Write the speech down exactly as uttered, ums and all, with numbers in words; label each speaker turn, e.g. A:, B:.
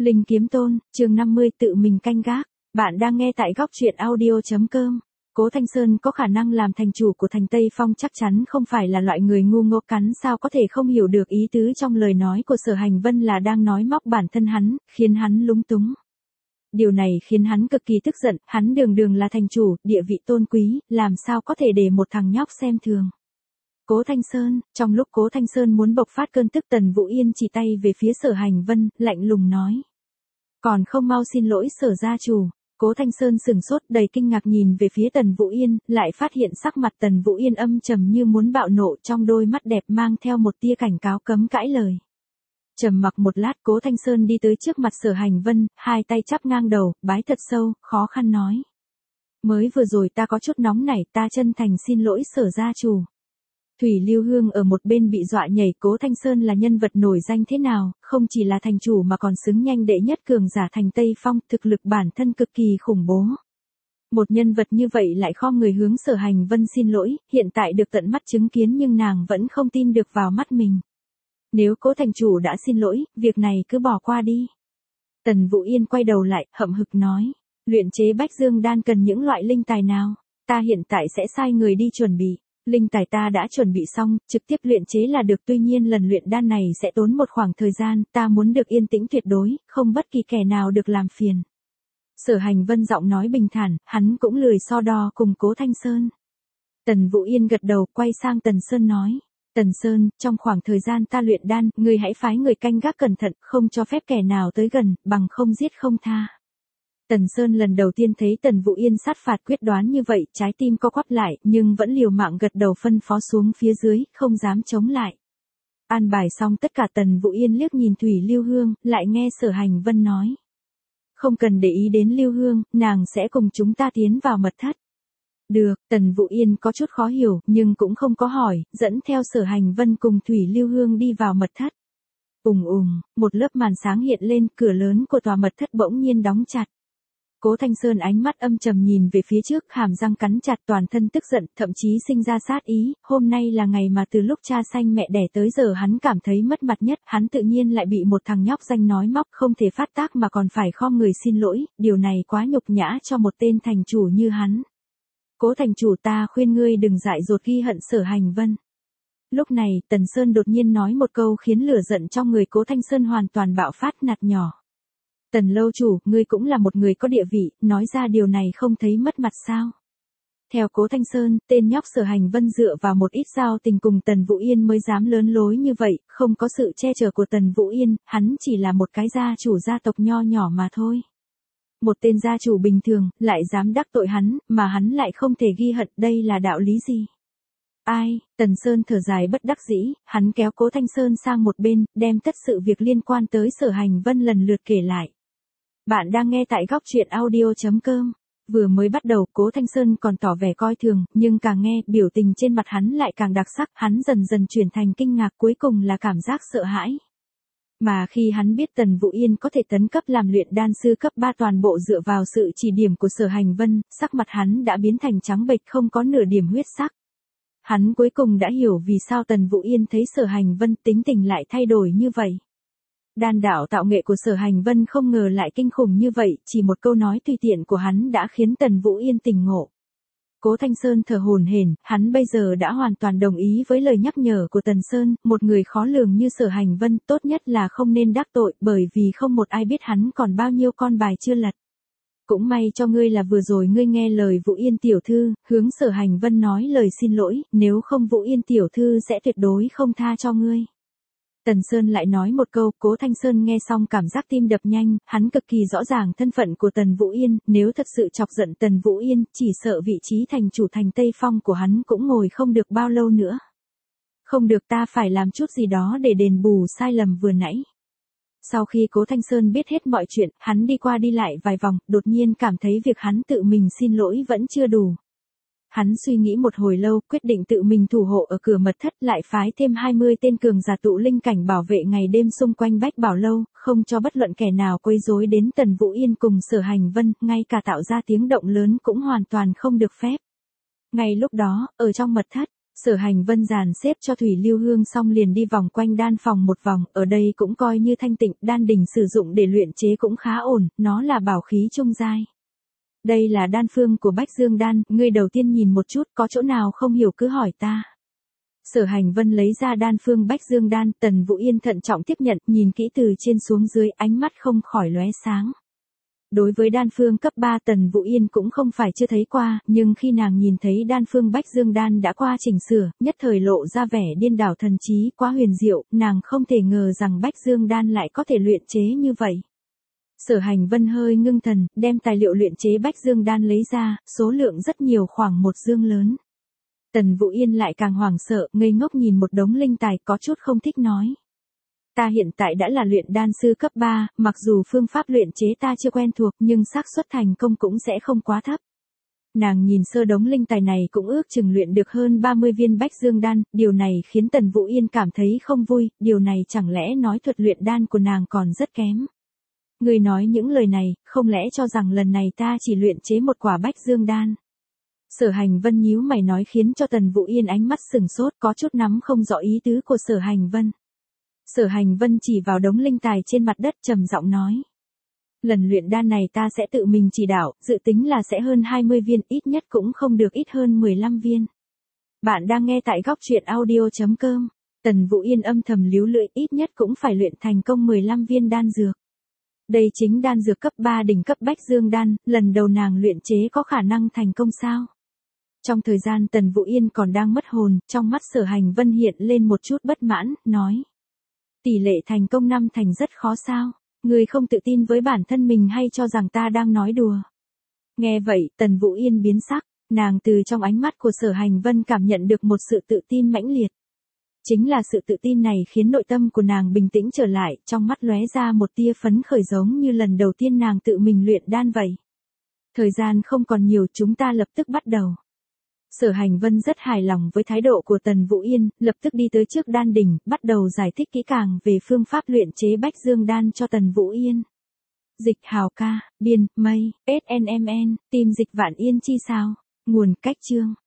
A: Linh Kiếm Tôn, chương năm mươi tự mình canh gác. Bạn đang nghe tại góc truyện audio.com. Cố Thanh Sơn có khả năng làm thành chủ của thành Tây Phong chắc chắn không phải là loại người ngu ngốc, cắn sao có thể không hiểu được ý tứ trong lời nói của Sở Hành Vân là đang nói móc bản thân hắn, khiến hắn lúng túng. Điều này khiến hắn cực kỳ tức giận, hắn đường đường là thành chủ, địa vị tôn quý, làm sao có thể để một thằng nhóc xem thường. Cố Thanh Sơn, trong lúc Cố Thanh Sơn muốn bộc phát cơn tức, Tần Vũ Yên chỉ tay về phía Sở Hành Vân, lạnh lùng nói. Còn không mau xin lỗi Sở gia chủ. Cố Thanh Sơn sừng sốt đầy kinh ngạc nhìn về phía Tần Vũ Yên, lại phát hiện sắc mặt Tần Vũ Yên âm trầm như muốn bạo nộ, trong đôi mắt đẹp mang theo một tia cảnh cáo cấm cãi lời. Trầm mặc một lát, Cố Thanh Sơn đi tới trước mặt Sở Hành Vân, hai tay chắp ngang đầu, bái thật sâu, khó khăn nói. Mới vừa rồi ta có chút nóng nảy, ta chân thành xin lỗi Sở gia chủ. Thủy Lưu Hương ở một bên bị dọa nhảy. Cố Thanh Sơn là nhân vật nổi danh thế nào, không chỉ là thành chủ mà còn xứng nhanh đệ nhất cường giả thành Tây Phong, thực lực bản thân cực kỳ khủng bố. Một nhân vật như vậy lại khom người hướng Sở Hành Vân xin lỗi, hiện tại được tận mắt chứng kiến nhưng nàng vẫn không tin được vào mắt mình. Nếu Cố thành chủ đã xin lỗi, việc này cứ bỏ qua đi. Tần Vũ Yên quay đầu lại, hậm hực nói, luyện chế Bách Dương đan cần những loại linh tài nào, ta hiện tại sẽ sai người đi chuẩn bị. Linh tài ta đã chuẩn bị xong, trực tiếp luyện chế là được, tuy nhiên lần luyện đan này sẽ tốn một khoảng thời gian, ta muốn được yên tĩnh tuyệt đối, không bất kỳ kẻ nào được làm phiền. Sở Hành Vân giọng nói bình thản, hắn cũng lười so đo cùng Cố Thanh Sơn. Tần Vũ Yên gật đầu, quay sang Tần Sơn nói, Tần Sơn, trong khoảng thời gian ta luyện đan, ngươi hãy phái người canh gác cẩn thận, không cho phép kẻ nào tới gần, bằng không giết không tha. Tần Sơn lần đầu tiên thấy Tần Vũ Yên sát phạt quyết đoán như vậy, trái tim co quắp lại, nhưng vẫn liều mạng gật đầu phân phó xuống phía dưới, không dám chống lại. An bài xong tất cả, Tần Vũ Yên liếc nhìn Thủy Lưu Hương, lại nghe Sở Hành Vân nói. Không cần để ý đến Lưu Hương, nàng sẽ cùng chúng ta tiến vào mật thất. Được, Tần Vũ Yên có chút khó hiểu, nhưng cũng không có hỏi, dẫn theo Sở Hành Vân cùng Thủy Lưu Hương đi vào mật thất. Ùng ùng, một lớp màn sáng hiện lên, cửa lớn của tòa mật thất bỗng nhiên đóng chặt. Cố Thanh Sơn ánh mắt âm trầm nhìn về phía trước, hàm răng cắn chặt, toàn thân tức giận, thậm chí sinh ra sát ý, hôm nay là ngày mà từ lúc cha sanh mẹ đẻ tới giờ hắn cảm thấy mất mặt nhất, hắn tự nhiên lại bị một thằng nhóc danh nói móc, không thể phát tác mà còn phải khom người xin lỗi, điều này quá nhục nhã cho một tên thành chủ như hắn. Cố thành chủ, ta khuyên ngươi đừng dại dột ghi hận Sở Hành Vân. Lúc này, Tần Sơn đột nhiên nói một câu khiến lửa giận trong người Cố Thanh Sơn hoàn toàn bạo phát, nạt nhỏ. Tần lâu chủ, ngươi cũng là một người có địa vị, nói ra điều này không thấy mất mặt sao? Theo Cố Thanh Sơn, tên nhóc Sở Hành Vân dựa vào một ít giao tình cùng Tần Vũ Yên mới dám lớn lối như vậy, không có sự che chở của Tần Vũ Yên, hắn chỉ là một cái gia chủ gia tộc nho nhỏ mà thôi. Một tên gia chủ bình thường, lại dám đắc tội hắn, mà hắn lại không thể ghi hận, đây là đạo lý gì? Ai, Tần Sơn thở dài bất đắc dĩ, hắn kéo Cố Thanh Sơn sang một bên, đem tất sự việc liên quan tới Sở Hành Vân lần lượt kể lại. Bạn đang nghe tại góc truyện audio.com. Vừa mới bắt đầu, Cố Thanh Sơn còn tỏ vẻ coi thường, nhưng càng nghe, biểu tình trên mặt hắn lại càng đặc sắc, hắn dần dần chuyển thành kinh ngạc, cuối cùng là cảm giác sợ hãi. Mà khi hắn biết Tần Vũ Yên có thể tấn cấp làm luyện đan sư cấp ba toàn bộ dựa vào sự chỉ điểm của Sở Hành Vân, sắc mặt hắn đã biến thành trắng bệch, không có nửa điểm huyết sắc. Hắn cuối cùng đã hiểu vì sao Tần Vũ Yên thấy Sở Hành Vân tính tình lại thay đổi như vậy. Đan đạo tạo nghệ của Sở Hành Vân không ngờ lại kinh khủng như vậy, chỉ một câu nói tùy tiện của hắn đã khiến Tần Vũ Yên tỉnh ngộ. Cố Thanh Sơn thở hổn hển, hắn bây giờ đã hoàn toàn đồng ý với lời nhắc nhở của Tần Sơn, một người khó lường như Sở Hành Vân tốt nhất là không nên đắc tội, bởi vì không một ai biết hắn còn bao nhiêu con bài chưa lật. Cũng may cho ngươi là vừa rồi ngươi nghe lời Vũ Yên tiểu thư, hướng Sở Hành Vân nói lời xin lỗi, nếu không Vũ Yên tiểu thư sẽ tuyệt đối không tha cho ngươi. Tần Sơn lại nói một câu, Cố Thanh Sơn nghe xong cảm giác tim đập nhanh, hắn cực kỳ rõ ràng thân phận của Tần Vũ Yên, nếu thật sự chọc giận Tần Vũ Yên, chỉ sợ vị trí thành chủ thành Tây Phong của hắn cũng ngồi không được bao lâu nữa. Không được, ta phải làm chút gì đó để đền bù sai lầm vừa nãy. Sau khi Cố Thanh Sơn biết hết mọi chuyện, hắn đi qua đi lại vài vòng, đột nhiên cảm thấy việc hắn tự mình xin lỗi vẫn chưa đủ. Hắn suy nghĩ một hồi lâu, quyết định tự mình thủ hộ ở cửa mật thất, lại phái thêm hai mươi tên cường giả tụ linh cảnh bảo vệ ngày đêm xung quanh Bách Bảo Lâu, không cho bất luận kẻ nào quấy rối đến Tần Vũ Yên cùng Sở Hành Vân, ngay cả tạo ra tiếng động lớn cũng hoàn toàn không được phép. Ngay lúc đó, ở trong mật thất, Sở Hành Vân dàn xếp cho Thủy Lưu Hương xong liền đi vòng quanh đan phòng một vòng, ở đây cũng coi như thanh tịnh, đan đỉnh sử dụng để luyện chế cũng khá ổn, nó là bảo khí trung giai. Đây là đan phương của Bách Dương đan, ngươi đầu tiên nhìn một chút, có chỗ nào không hiểu cứ hỏi ta. Sở Hành Vân lấy ra đan phương Bách Dương đan, Tần Vũ Yên thận trọng tiếp nhận, nhìn kỹ từ trên xuống dưới, ánh mắt không khỏi lóe sáng. Đối với đan phương cấp ba Tần Vũ Yên cũng không phải chưa thấy qua, nhưng khi nàng nhìn thấy đan phương Bách Dương đan đã qua chỉnh sửa, nhất thời lộ ra vẻ điên đảo thần trí, quá huyền diệu, nàng không thể ngờ rằng Bách Dương đan lại có thể luyện chế như vậy. Sở Hành Vân hơi ngưng thần, đem tài liệu luyện chế Bách Dương đan lấy ra, số lượng rất nhiều, khoảng một dương lớn. Tần Vũ Yên lại càng hoảng sợ, ngây ngốc nhìn một đống linh tài, có chút không thích nói. Ta hiện tại đã là luyện đan sư cấp ba, mặc dù phương pháp luyện chế ta chưa quen thuộc nhưng xác suất thành công cũng sẽ không quá thấp. Nàng nhìn sơ đống linh tài này cũng ước chừng luyện được hơn ba mươi viên Bách Dương đan, điều này khiến Tần Vũ Yên cảm thấy không vui, điều này chẳng lẽ nói thuật luyện đan của nàng còn rất kém. Người nói những lời này, không lẽ cho rằng lần này ta chỉ luyện chế một quả Bách Dương đan. Sở Hành Vân nhíu mày nói khiến cho Tần Vũ Yên ánh mắt sừng sốt, có chút nắm không rõ ý tứ của Sở Hành Vân. Sở Hành Vân chỉ vào đống linh tài trên mặt đất trầm giọng nói. Lần luyện đan này ta sẽ tự mình chỉ đạo, dự tính là sẽ hơn hai mươi viên, ít nhất cũng không được ít hơn mười lăm viên. Bạn đang nghe tại góc truyện audio chấm com. Tần Vũ Yên âm thầm líu lưỡi, ít nhất cũng phải luyện thành công mười lăm viên đan dược. Đây chính đan dược cấp ba đỉnh cấp Bách Dương đan, lần đầu nàng luyện chế có khả năng thành công sao? Trong thời gian Tần Vũ Yên còn đang mất hồn, trong mắt Sở Hành Vân hiện lên một chút bất mãn, nói. Tỷ lệ thành công năm thành rất khó sao? Ngươi không tự tin với bản thân mình hay cho rằng ta đang nói đùa? Nghe vậy, Tần Vũ Yên biến sắc, nàng từ trong ánh mắt của Sở Hành Vân cảm nhận được một sự tự tin mãnh liệt. Chính là sự tự tin này khiến nội tâm của nàng bình tĩnh trở lại, trong mắt lóe ra một tia phấn khởi giống như lần đầu tiên nàng tự mình luyện đan vậy. Thời gian không còn nhiều, chúng ta lập tức bắt đầu. Sở Hành Vân rất hài lòng với thái độ của Tần Vũ Yên, lập tức đi tới trước đan đỉnh, bắt đầu giải thích kỹ càng về phương pháp luyện chế Bách Dương đan cho Tần Vũ Yên. Dịch Hào ca, biên, mây, ét en em en, tìm dịch Vạn Yên chi sao, nguồn cách chương.